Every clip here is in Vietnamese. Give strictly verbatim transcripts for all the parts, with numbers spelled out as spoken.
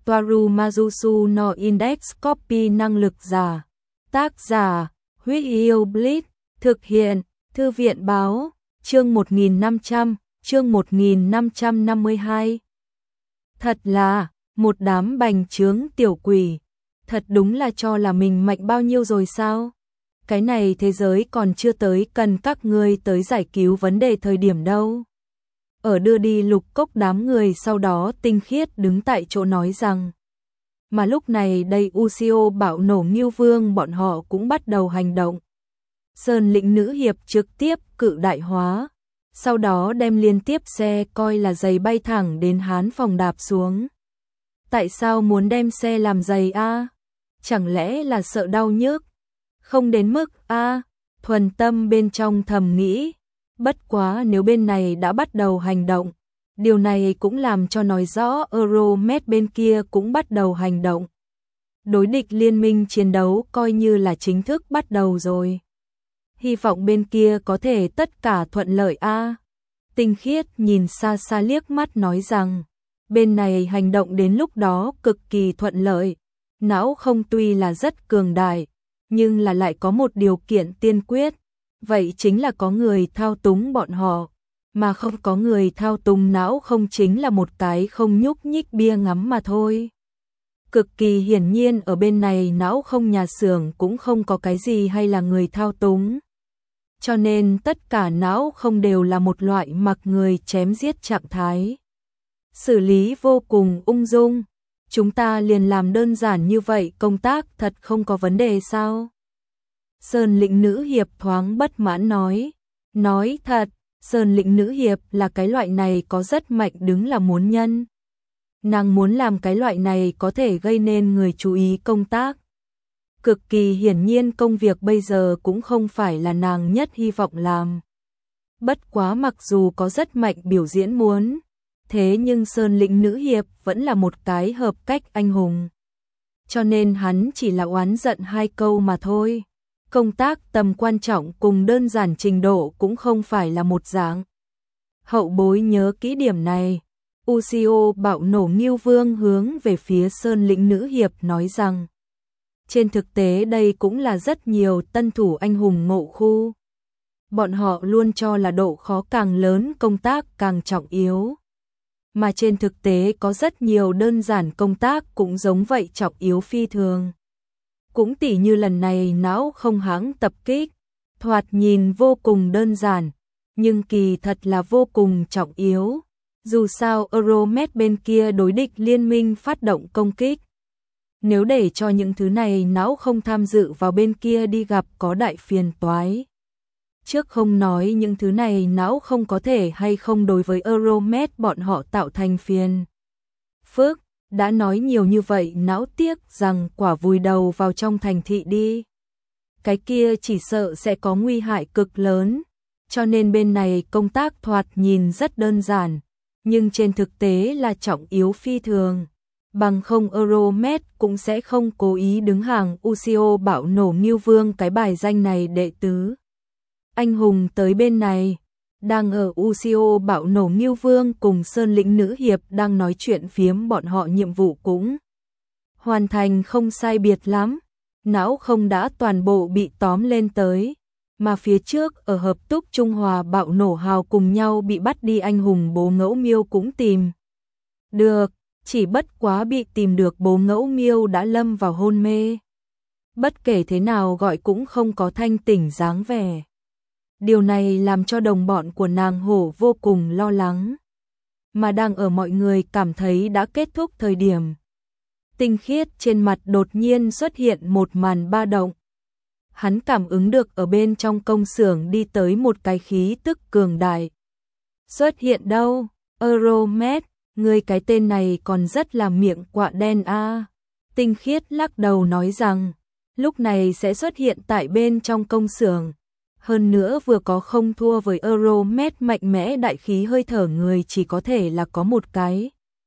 Toaru Majusu no Index Copy năng lực giả. Tác giả, Huyết Yêu Blitz, thực hiện, Thư viện báo, chương một nghìn năm trăm, chương một nghìn năm trăm năm mươi hai. Thật là, một đám bành trướng tiểu quỷ, thật đúng là cho là mình mạnh bao nhiêu rồi sao? Cái này thế giới còn chưa tới cần các ngươi tới giải cứu vấn đề thời điểm đâu. Ở đưa đi Lục Cốc đám người sau đó tinh khiết đứng tại chỗ nói rằng. Mà lúc này đây Ushio Bạo Nổ Ngưu Vương bọn họ cũng bắt đầu hành động. Sơn lĩnh nữ hiệp trực tiếp cự đại hóa, sau đó đem liên tiếp xe coi là giày bay thẳng đến Hán Phòng đạp xuống. Tại sao muốn đem xe làm giày a? Chẳng lẽ là sợ đau nhức? Không đến mức a, thuần tâm bên trong thầm nghĩ. Bất quá nếu bên này đã bắt đầu hành động, điều này cũng làm cho nói rõ Euromed bên kia cũng bắt đầu hành động. Đối địch liên minh chiến đấu coi như là chính thức bắt đầu rồi. Hy vọng bên kia có thể tất cả thuận lợi a. Tinh khiết nhìn xa xa liếc mắt nói rằng, bên này hành động đến lúc đó cực kỳ thuận lợi. Não không tuy là rất cường đại, nhưng là lại có một điều kiện tiên quyết. Vậy chính là có người thao túng bọn họ, mà không có người thao túng não không chính là một cái không nhúc nhích bia ngắm mà thôi. Cực kỳ hiển nhiên ở bên này não không nhà xưởng cũng không có cái gì hay là người thao túng. Cho nên tất cả não không đều là một loại mặc người chém giết trạng thái. Xử lý vô cùng ung dung, chúng ta liền làm đơn giản như vậy công tác thật không có vấn đề sao? Sơn lĩnh nữ hiệp thoáng bất mãn nói. Nói thật, Sơn lĩnh nữ hiệp là cái loại này có rất mạnh đứng là muốn nhân. Nàng muốn làm cái loại này có thể gây nên người chú ý công tác. Cực kỳ hiển nhiên công việc bây giờ cũng không phải là nàng nhất hy vọng làm. Bất quá mặc dù có rất mạnh biểu diễn muốn, thế nhưng Sơn lĩnh nữ hiệp vẫn là một cái hợp cách anh hùng. Cho nên hắn chỉ là oán giận hai câu mà thôi. Công tác tầm quan trọng cùng đơn giản trình độ cũng không phải là một dạng. Hậu bối nhớ kỹ điểm này. Ushio Bạo Nổ Ngưu Vương hướng về phía Sơn lĩnh nữ hiệp nói rằng, trên thực tế đây cũng là rất nhiều tân thủ anh hùng ngộ khu. Bọn họ luôn cho là độ khó càng lớn công tác càng trọng yếu. Mà trên thực tế có rất nhiều đơn giản công tác cũng giống vậy trọng yếu phi thường. Cũng tỉ như lần này não không hãng tập kích, thoạt nhìn vô cùng đơn giản, nhưng kỳ thật là vô cùng trọng yếu. Dù sao Euromed bên kia đối địch liên minh phát động công kích. Nếu để cho những thứ này não không tham dự vào bên kia đi gặp có đại phiền toái. Trước không nói những thứ này não không có thể hay không đối với Euromed bọn họ tạo thành phiền phức. Đã nói nhiều như vậy não tiếc rằng quả vùi đầu vào trong thành thị đi. Cái kia chỉ sợ sẽ có nguy hại cực lớn, cho nên bên này công tác thoạt nhìn rất đơn giản, nhưng trên thực tế là trọng yếu phi thường. Bằng không Euromed cũng sẽ không cố ý đứng hàng Ushio Bạo Nổ Ngưu Vương cái bài danh này đệ tứ. Anh hùng tới bên này. Đang ở Ushio Bạo Nổ Ngưu Vương cùng Sơn lĩnh nữ hiệp đang nói chuyện phiếm bọn họ nhiệm vụ cũng hoàn thành không sai biệt lắm. Não không đã toàn bộ bị tóm lên tới, mà phía trước ở hợp túc Trung Hòa Bạo Nổ Hào cùng nhau bị bắt đi anh hùng Bố Ngẫu Miêu cũng tìm được, chỉ bất quá bị tìm được Bố Ngẫu Miêu đã lâm vào hôn mê. Bất kể thế nào gọi cũng không có thanh tỉnh dáng vẻ. Điều này làm cho đồng bọn của nàng hổ vô cùng lo lắng. Mà đang ở mọi người cảm thấy đã kết thúc thời điểm. Tinh khiết trên mặt đột nhiên xuất hiện một màn ba động. Hắn cảm ứng được ở bên trong công xưởng đi tới một cái khí tức cường đại. Xuất hiện đâu? Euromed, người cái tên này còn rất là miệng quạ đen a. Tinh khiết lắc đầu nói rằng, lúc này sẽ xuất hiện tại bên trong công xưởng. Hơn nữa vừa có không thua với Euromed mạnh mẽ đại khí hơi thở người chỉ có thể là có một cái.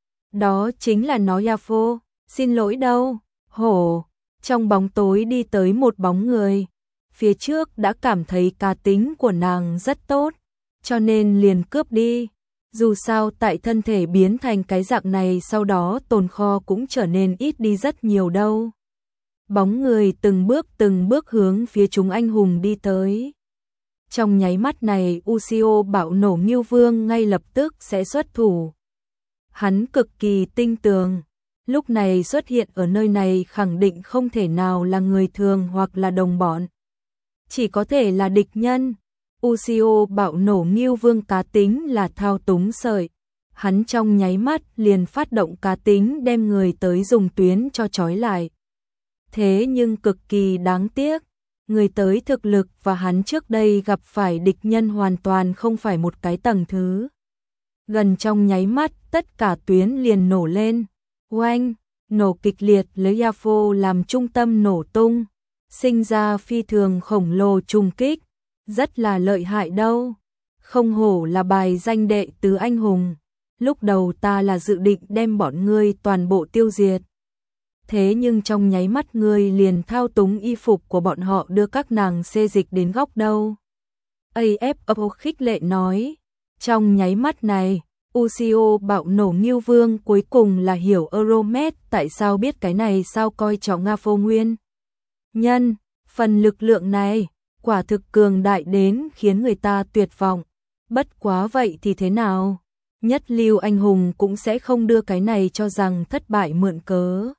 Đó chính là nó Yafo, xin lỗi đâu, hổ, trong bóng tối đi tới một bóng người. Phía trước đã cảm thấy cá tính của nàng rất tốt, cho nên liền cướp đi. Dù sao tại thân thể biến thành cái dạng này sau đó tồn kho cũng trở nên ít đi rất nhiều đâu. Bóng người từng bước từng bước hướng phía chúng anh hùng đi tới. Trong nháy mắt này Uchiho bạo nổ Ngưu Vương ngay lập tức sẽ xuất thủ. Hắn cực kỳ tinh tường, lúc này xuất hiện ở nơi này khẳng định không thể nào là người thường hoặc là đồng bọn. Chỉ có thể là địch nhân. Uchiho bạo nổ Ngưu Vương cá tính là thao túng sợi. Hắn trong nháy mắt liền phát động cá tính đem người tới dùng tuyến cho trói lại. Thế nhưng cực kỳ đáng tiếc, người tới thực lực và hắn trước đây gặp phải địch nhân hoàn toàn không phải một cái tầng thứ. Gần trong nháy mắt tất cả tuyến liền nổ lên. Oanh, nổ kịch liệt lấy Yafo làm trung tâm nổ tung, sinh ra phi thường khổng lồ trùng kích. Rất là lợi hại đâu. Không hổ là bài danh đệ tứ anh hùng. Lúc đầu ta là dự định đem bọn ngươi toàn bộ tiêu diệt. Thế nhưng trong nháy mắt ngươi liền thao túng y phục của bọn họ đưa các nàng xê dịch đến góc đâu. a ép o khích lệ nói. Trong nháy mắt này, Uchiho bạo nổ Ngưu Vương cuối cùng là hiểu Euromet tại sao biết cái này sao coi trọng Nga Phô Nguyên. Nhân, phần lực lượng này quả thực cường đại đến khiến người ta tuyệt vọng. Bất quá vậy thì thế nào? Nhất lưu anh hùng cũng sẽ không đưa cái này cho rằng thất bại mượn cớ.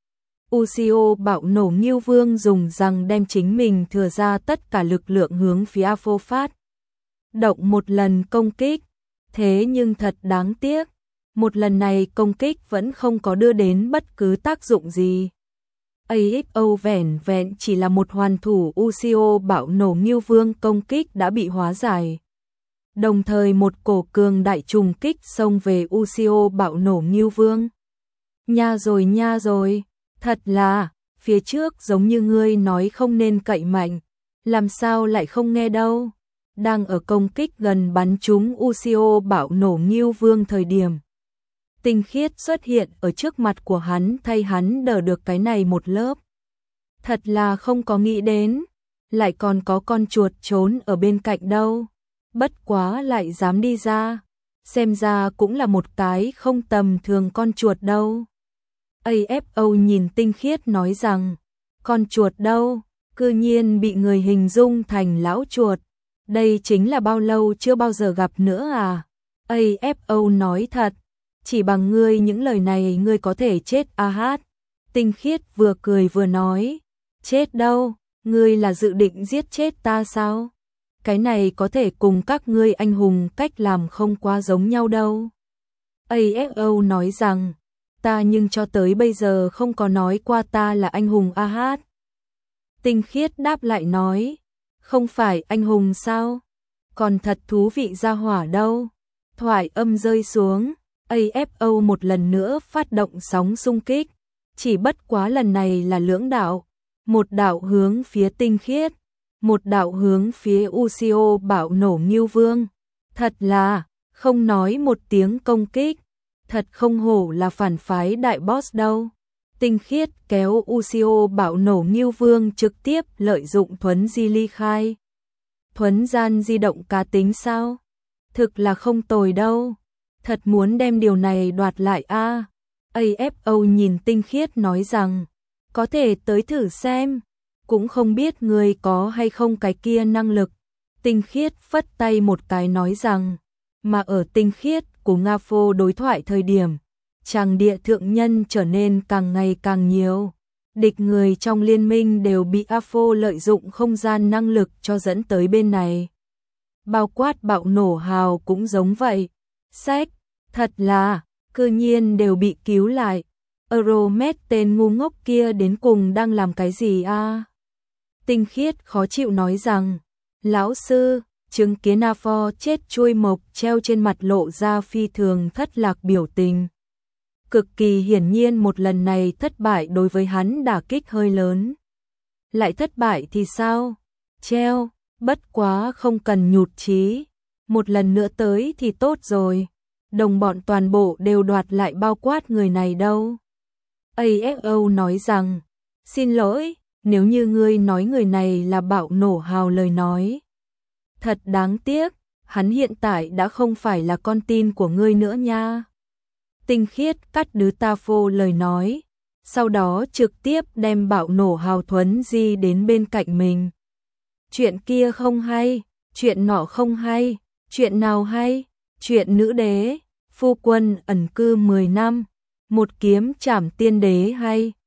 Uchiho bạo nổ Ngưu Vương dùng rằng đem chính mình thừa ra tất cả lực lượng hướng phía Afo phát. Động một lần công kích. Thế nhưng thật đáng tiếc. Một lần này công kích vẫn không có đưa đến bất cứ tác dụng gì. a ép o vẻn vẹn chỉ là một hoàn thủ Uchiho bạo nổ Ngưu Vương công kích đã bị hóa giải. Đồng thời một cổ cường đại trùng kích xông về Uchiho bạo nổ Ngưu Vương. Nha rồi nha rồi, thật là, phía trước giống như ngươi nói không nên cậy mạnh, làm sao lại không nghe đâu. Đang ở công kích gần bắn trúng Uchiho bạo nổ Ngưu Vương thời điểm. Tinh Khiết xuất hiện ở trước mặt của hắn thay hắn đỡ được cái này một lớp. Thật là không có nghĩ đến, lại còn có con chuột trốn ở bên cạnh đâu. Bất quá lại dám đi ra, xem ra cũng là một cái không tầm thường con chuột đâu. a ép o nhìn Tinh Khiết nói rằng, con chuột đâu, cư nhiên bị người hình dung thành lão chuột. Đây chính là bao lâu chưa bao giờ gặp nữa à? a ép o nói thật. Chỉ bằng ngươi những lời này ngươi có thể chết a hát. Tinh Khiết vừa cười vừa nói. Chết đâu, ngươi là dự định giết chết ta sao? Cái này có thể cùng các ngươi anh hùng cách làm không quá giống nhau đâu. a ép o nói rằng, ta nhưng cho tới bây giờ không có nói qua ta là anh hùng a hát. Tinh Khiết đáp lại nói, không phải anh hùng sao? Còn thật thú vị ra hỏa đâu. Thoại âm rơi xuống. a ép o một lần nữa phát động sóng xung kích, chỉ bất quá lần này là lưỡng đạo, một đạo hướng phía Tinh Khiết, một đạo hướng phía Uchiho bạo nổ Ngưu Vương. Thật là, không nói một tiếng công kích, thật không hổ là phản phái đại boss đâu. Tinh Khiết kéo Uchiho bạo nổ Ngưu Vương trực tiếp lợi dụng thuấn di ly khai. Thuấn gian di động cá tính sao? Thực là không tồi đâu. Thật muốn đem điều này đoạt lại a. a ép o nhìn Tinh Khiết nói rằng, có thể tới thử xem, cũng không biết người có hay không cái kia năng lực. Tinh Khiết phất tay một cái nói rằng, mà ở Tinh Khiết của Nga Phô đối thoại thời điểm, tràng địa thượng nhân trở nên càng ngày càng nhiều. Địch người trong liên minh đều bị a ép o lợi dụng không gian năng lực cho dẫn tới bên này. Bao quát bạo nổ hào cũng giống vậy. Sách, thật là, cư nhiên đều bị cứu lại. Euromet tên ngu ngốc kia đến cùng đang làm cái gì a? À? Tinh Khiết khó chịu nói rằng, lão sư, chứng kiến a ép o chết chui mộc treo trên mặt lộ ra phi thường thất lạc biểu tình. Cực kỳ hiển nhiên một lần này thất bại đối với hắn đả kích hơi lớn. Lại thất bại thì sao? Treo, bất quá không cần nhụt chí. Một lần nữa tới thì tốt rồi. Đồng bọn toàn bộ đều đoạt lại bao quát người này đâu. a ép o nói rằng, xin lỗi, nếu như ngươi nói người này là bạo nổ hào lời nói. Thật đáng tiếc, hắn hiện tại đã không phải là con tin của ngươi nữa nha. Tinh Khiết cắt đứt Ta Phô lời nói, sau đó trực tiếp đem bạo nổ Hào Thuấn Di đến bên cạnh mình. Chuyện kia không hay, chuyện nọ không hay, chuyện nào hay? Chuyện nữ đế, phu quân ẩn cư mười năm, một kiếm trảm tiên đế hay?